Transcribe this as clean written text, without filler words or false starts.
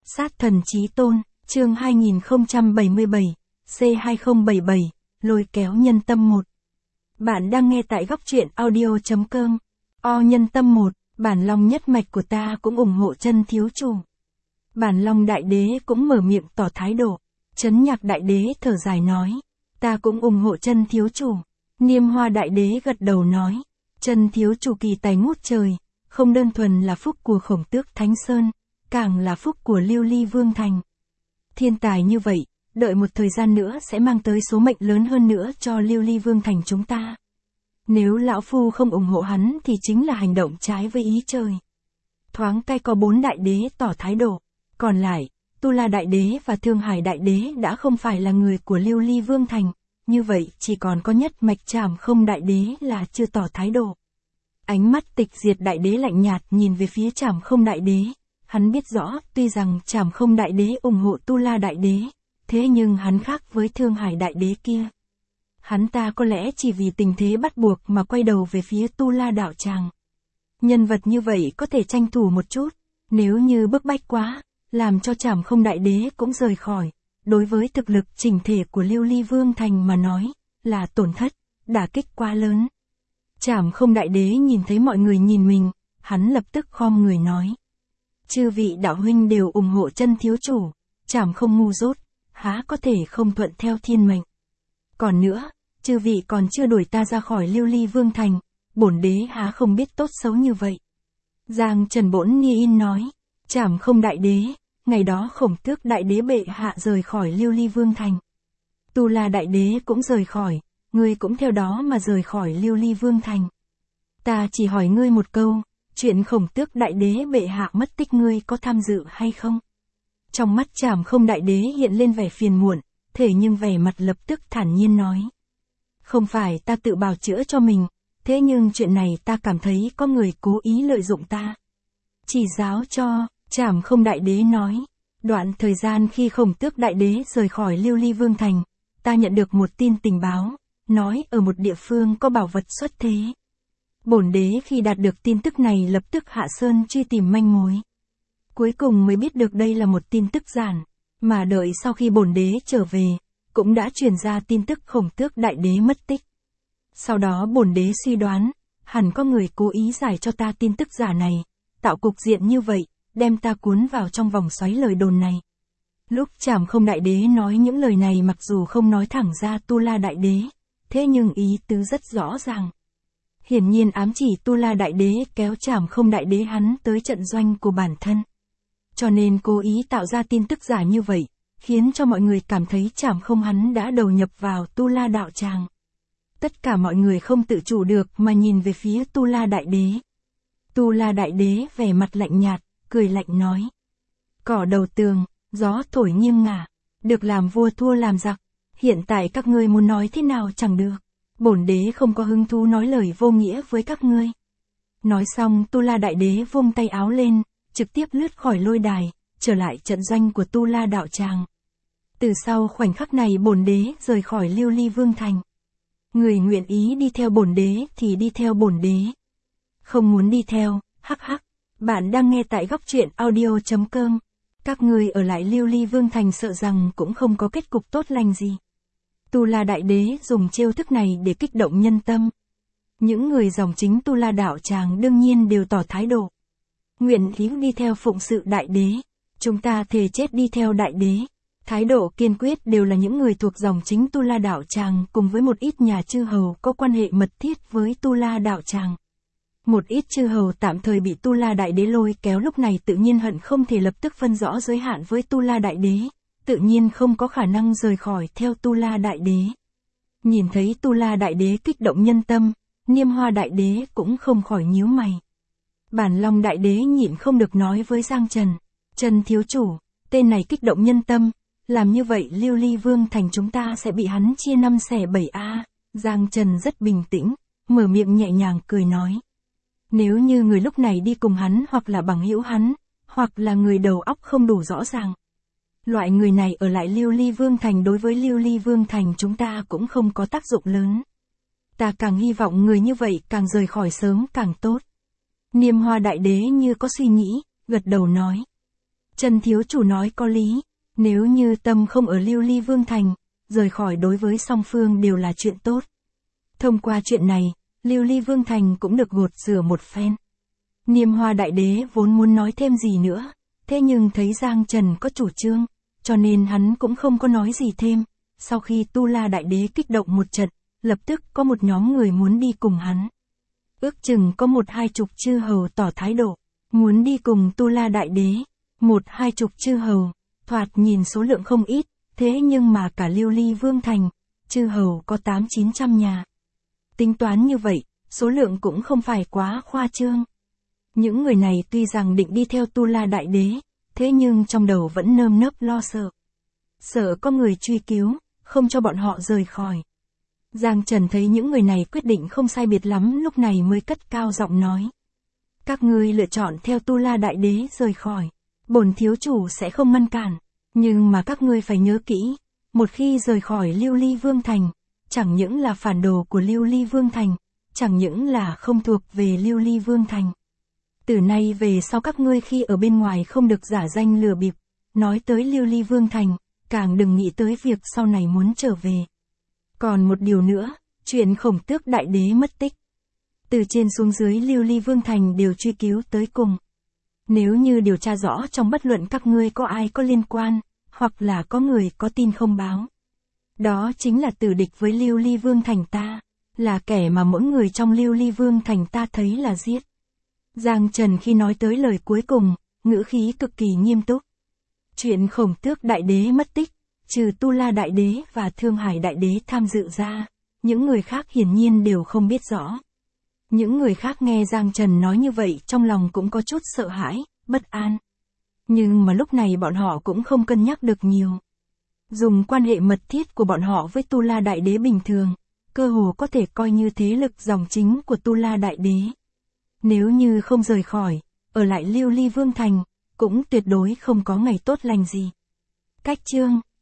Sát thần chí tôn, chương 2077, C2077, lôi kéo nhân tâm 1. Bạn đang nghe tại góc truyện audio.com. Nhân tâm 1, bản long nhất mạch của ta cũng ủng hộ chân thiếu chủ. Bản long đại đế cũng mở miệng tỏ thái độ. Trấn Nhạc đại đế thở dài nói, ta cũng ủng hộ chân thiếu chủ. Niêm Hoa đại đế gật đầu nói, chân thiếu chủ kỳ tài ngút trời, không đơn thuần là phúc của Khổng Tước Thánh Sơn, càng là phúc của Lưu Ly Vương Thành. Thiên tài như vậy, đợi một thời gian nữa sẽ mang tới số mệnh lớn hơn nữa cho Lưu Ly Vương Thành chúng ta. Nếu lão phu không ủng hộ hắn thì chính là hành động trái với ý trời. Thoáng cai có 4 đại đế tỏ thái độ, còn lại, Tu La đại đế và Thương Hải đại đế đã không phải là người của Lưu Ly Vương Thành, như vậy chỉ còn có nhất mạch Trảm Không đại đế là chưa tỏ thái độ. Ánh mắt Tịch Diệt đại đế lạnh nhạt nhìn về phía Trảm Không đại đế. Hắn biết rõ, tuy rằng Trảm Không đại đế ủng hộ Tu La đại đế, thế nhưng hắn khác với Thương Hải đại đế kia. Hắn ta có lẽ chỉ vì tình thế bắt buộc mà quay đầu về phía Tu La đạo tràng. Nhân vật như vậy có thể tranh thủ một chút, nếu như bức bách quá, làm cho Trảm Không đại đế cũng rời khỏi, đối với thực lực chỉnh thể của Lưu Ly Vương Thành mà nói, là tổn thất, đả kích quá lớn. Trảm Không đại đế nhìn thấy mọi người nhìn mình, hắn lập tức khom người nói. Chư vị đạo huynh đều ủng hộ chân thiếu chủ, Trảm Không ngu dốt, há có thể không thuận theo thiên mệnh. Còn nữa, chư vị còn chưa đuổi ta ra khỏi Lưu Ly Vương Thành, bổn đế há không biết tốt xấu như vậy. Giang Trần Bổn Ni In nói, Trảm Không đại đế, ngày đó Khổng Tước đại đế bệ hạ rời khỏi Lưu Ly Vương Thành. Tu La đại đế cũng rời khỏi, ngươi cũng theo đó mà rời khỏi Lưu Ly Vương Thành. Ta chỉ hỏi ngươi một câu, chuyện Khổng Tước đại đế bệ hạ mất tích ngươi có tham dự hay không? Trong mắt Trảm Không đại đế hiện lên vẻ phiền muộn, thế nhưng vẻ mặt lập tức thản nhiên nói. Không phải ta tự bào chữa cho mình, thế nhưng chuyện này ta cảm thấy có người cố ý lợi dụng ta. Chỉ giáo cho, Trảm Không đại đế nói, đoạn thời gian khi Khổng Tước đại đế rời khỏi Lưu Ly Vương Thành, ta nhận được một tin tình báo, nói ở một địa phương có bảo vật xuất thế. Bổn đế khi đạt được tin tức này lập tức hạ sơn truy tìm manh mối. Cuối cùng mới biết được đây là một tin tức giản, mà đợi sau khi bổn đế trở về, cũng đã truyền ra tin tức Khổng Tước đại đế mất tích. Sau đó bổn đế suy đoán, hẳn có người cố ý giải cho ta tin tức giả này, tạo cục diện như vậy, đem ta cuốn vào trong vòng xoáy lời đồn này. Lúc Trảm Không đại đế nói những lời này mặc dù không nói thẳng ra Tu La đại đế, thế nhưng ý tứ rất rõ ràng. Hiển nhiên ám chỉ Tu La đại đế kéo Trảm Không đại đế hắn tới trận doanh của bản thân. Cho nên cố ý tạo ra tin tức giả như vậy, khiến cho mọi người cảm thấy Trảm Không hắn đã đầu nhập vào Tu La đạo tràng. Tất cả mọi người không tự chủ được mà nhìn về phía Tu La đại đế. Tu La đại đế vẻ mặt lạnh nhạt, cười lạnh nói. Cỏ đầu tường, gió thổi nghiêng ngả, được làm vua thua làm giặc, hiện tại các ngươi muốn nói thế nào chẳng được. Bổn đế không có hứng thú nói lời vô nghĩa với các ngươi. Nói xong Tu La đại đế vung tay áo lên, trực tiếp lướt khỏi lôi đài, trở lại trận doanh của Tu La đạo tràng. Từ sau khoảnh khắc này bổn đế rời khỏi Lưu Ly Vương Thành. Người nguyện ý đi theo bổn đế thì đi theo bổn đế. Không muốn đi theo, hắc hắc. Bạn đang nghe tại góc truyện audio.com. Các người ở lại Lưu Ly Vương Thành sợ rằng cũng không có kết cục tốt lành gì. Tu La đại đế dùng chiêu thức này để kích động nhân tâm. Những người dòng chính Tu La đạo tràng đương nhiên đều tỏ thái độ. Nguyện ý đi theo phụng sự đại đế. Chúng ta thề chết đi theo đại đế. Thái độ kiên quyết đều là những người thuộc dòng chính Tu La đạo tràng cùng với một ít nhà chư hầu có quan hệ mật thiết với Tu La đạo tràng. Một ít chư hầu tạm thời bị Tu La đại đế lôi kéo lúc này tự nhiên hận không thể lập tức phân rõ giới hạn với Tu La đại đế, tự nhiên không có khả năng rời khỏi theo Tu La đại đế. Nhìn thấy Tu La đại đế kích động nhân tâm, Niêm Hoa đại đế cũng không khỏi nhíu mày. Bản Long đại đế nhịn không được nói với Giang Trần, Trần thiếu chủ, tên này kích động nhân tâm, làm như vậy Lưu Ly Vương Thành chúng ta sẽ bị hắn chia 5 xẻ 7 a. Giang Trần rất bình tĩnh, mở miệng nhẹ nhàng cười nói. Nếu như người lúc này đi cùng hắn hoặc là bằng hữu hắn, hoặc là người đầu óc không đủ rõ ràng. Loại người này ở lại Lưu Ly Vương Thành đối với Lưu Ly Vương Thành chúng ta cũng không có tác dụng lớn. Ta càng hy vọng người như vậy càng rời khỏi sớm càng tốt. Niêm Hoa đại đế như có suy nghĩ, gật đầu nói. Trần thiếu chủ nói có lý, nếu như tâm không ở Lưu Ly Vương Thành, rời khỏi đối với song phương đều là chuyện tốt. Thông qua chuyện này, Lưu Ly Vương Thành cũng được gột rửa một phen. Niêm Hoa Đại Đế vốn muốn nói thêm gì nữa, thế nhưng thấy Giang Trần có chủ trương, cho nên hắn cũng không có nói gì thêm. Sau khi Tu La Đại Đế kích động một trận, lập tức có một nhóm người muốn đi cùng hắn. Ước chừng có 1-20 chư hầu tỏ thái độ, muốn đi cùng Tu La Đại Đế. 1-20 chư hầu, thoạt nhìn số lượng không ít, thế nhưng mà cả Lưu Ly Vương Thành, chư hầu có 800-900 nhà. Tính toán như vậy, số lượng cũng không phải quá khoa trương. Những người này tuy rằng định đi theo Tu La Đại Đế, thế nhưng trong đầu vẫn nơm nớp lo sợ. Sợ có người truy cứu, không cho bọn họ rời khỏi. Giang Trần thấy những người này quyết định không sai biệt lắm, lúc này mới cất cao giọng nói. Các ngươi lựa chọn theo Tu La Đại Đế rời khỏi, bổn thiếu chủ sẽ không ngăn cản, nhưng mà các ngươi phải nhớ kỹ, một khi rời khỏi Lưu Ly Vương Thành, chẳng những là phản đồ của Lưu Ly Vương Thành, chẳng những là không thuộc về Lưu Ly Vương Thành. Từ nay về sau các ngươi khi ở bên ngoài không được giả danh lừa bịp, nói tới Lưu Ly Vương Thành, càng đừng nghĩ tới việc sau này muốn trở về. Còn một điều nữa, chuyện Khổng Tước Đại Đế mất tích. Từ trên xuống dưới Lưu Ly Vương Thành đều truy cứu tới cùng. Nếu như điều tra rõ trong bất luận các ngươi có ai có liên quan, hoặc là có người có tin không báo. Đó chính là tử địch với Lưu Ly Vương Thành ta, là kẻ mà mỗi người trong Lưu Ly Vương Thành ta thấy là giết. Giang Trần khi nói tới lời cuối cùng, ngữ khí cực kỳ nghiêm túc. Chuyện Khổng Tước Đại Đế mất tích, trừ Tu La Đại Đế và Thương Hải Đại Đế tham dự ra, những người khác hiển nhiên đều không biết rõ. Những người khác nghe Giang Trần nói như vậy trong lòng cũng có chút sợ hãi, bất an. Nhưng mà lúc này bọn họ cũng không cân nhắc được nhiều. Dùng quan hệ mật thiết của bọn họ với Tu La Đại Đế bình thường, cơ hồ có thể coi như thế lực dòng chính của Tu La Đại Đế. Nếu như không rời khỏi, ở lại Lưu Ly Vương Thành, cũng tuyệt đối không có ngày tốt lành gì. Cách chương